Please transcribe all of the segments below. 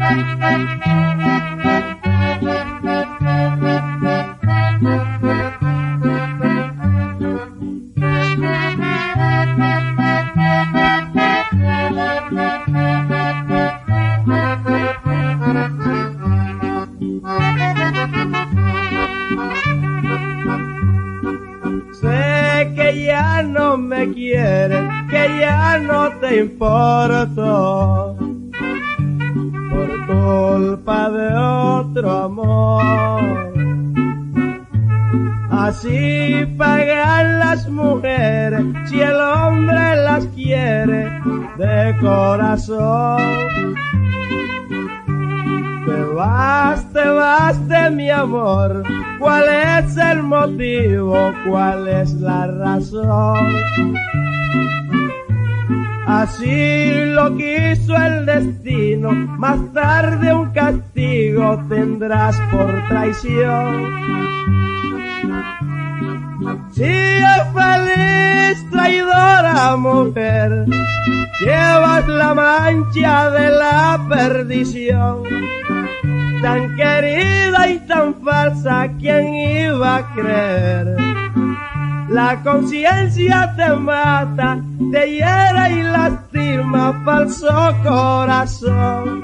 Sé que ya no me quieres, que ya no te importo, por culpa de otro amor. Así pagan las mujeres si el hombre las quiere de corazón. Te vas de mi amor. ¿Cuál es el motivo? ¿Cuál es la razón? Así lo quiso el destino, más tarde un castigo tendrás por traición. Sigue feliz, traidora mujer, llevas la mancha de la perdición. Tan querida y tan falsa, ¿quién iba a creer? La conciencia te mata, te hiera y lastima, falso corazón.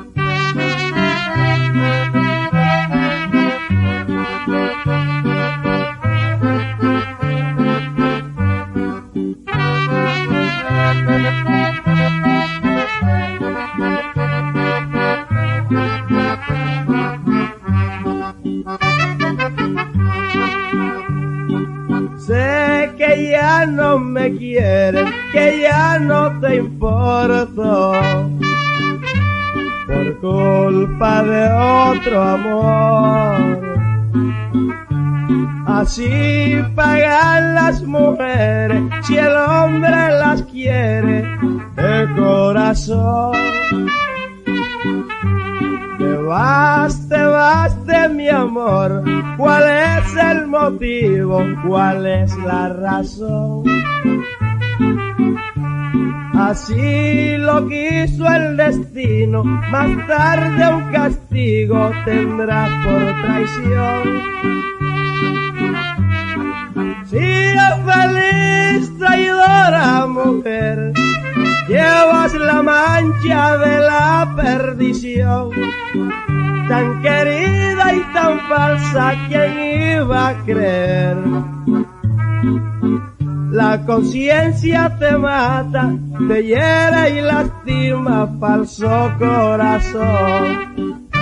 Sé que ya no me quieres, que ya no te importo, por culpa de otro amor. Así pagan las mujeres si el hombre las quiere de corazón. Te vas de mi amor. ¿Cuál es el motivo? ¿Cuál es la razón? Así lo quiso el destino, más tarde un castigo tendrás por traición. Sigue feliz, traidora mujer, llevas la mancha de la perdición. Tan querida y tan falsa, ¿quién iba a creer? La conciencia te mata, te hiere y lastima, falso corazón.